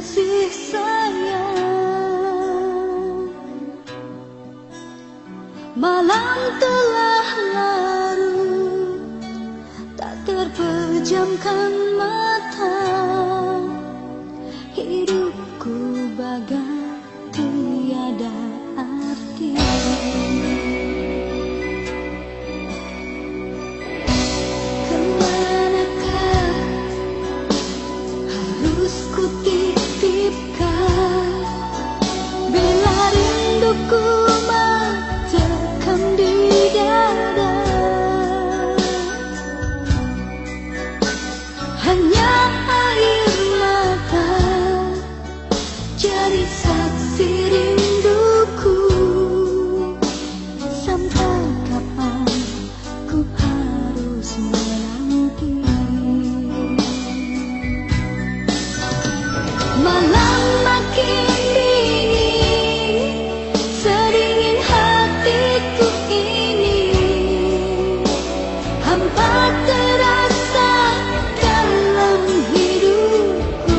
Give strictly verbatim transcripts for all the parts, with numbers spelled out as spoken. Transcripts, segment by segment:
kasih sayang. Malam telah larut, tak terpejamkan mata. Hidupku bagai tiada arti. Kemanakah harus ku titipkan bila rinduku mencekam di dada? Hanya air mata jadi saksi rinduku. Sampai kapan ku harus menanti? Malam makin dingin, sedingin hatiku ini. Hampa terasa dalam hidupku.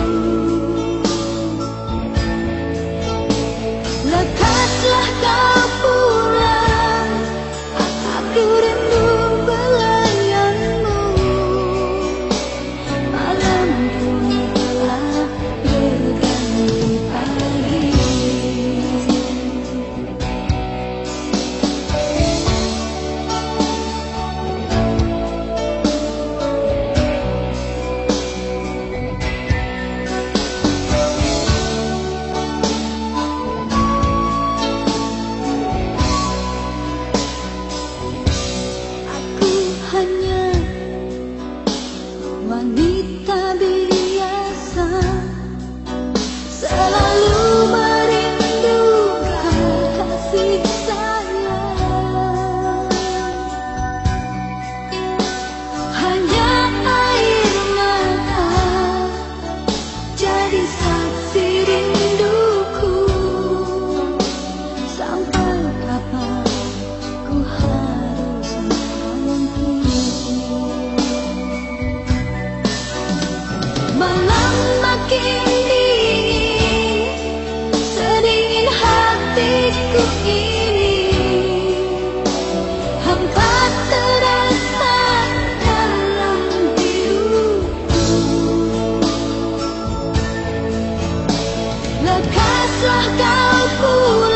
Lekaslah kau pulang, aku rindu belayanmu. Malam pun telah berganti pagi. Aku hanya wanita biasa, selalu merindukan kasih sayang. Hanya air mata jadi saksi rinduku. Sampai kapan ku harus menanti? Malam makin dingin, sedingin hatiku ini. Hampa terasa dalam hidupku. Lekaslah kau pulang,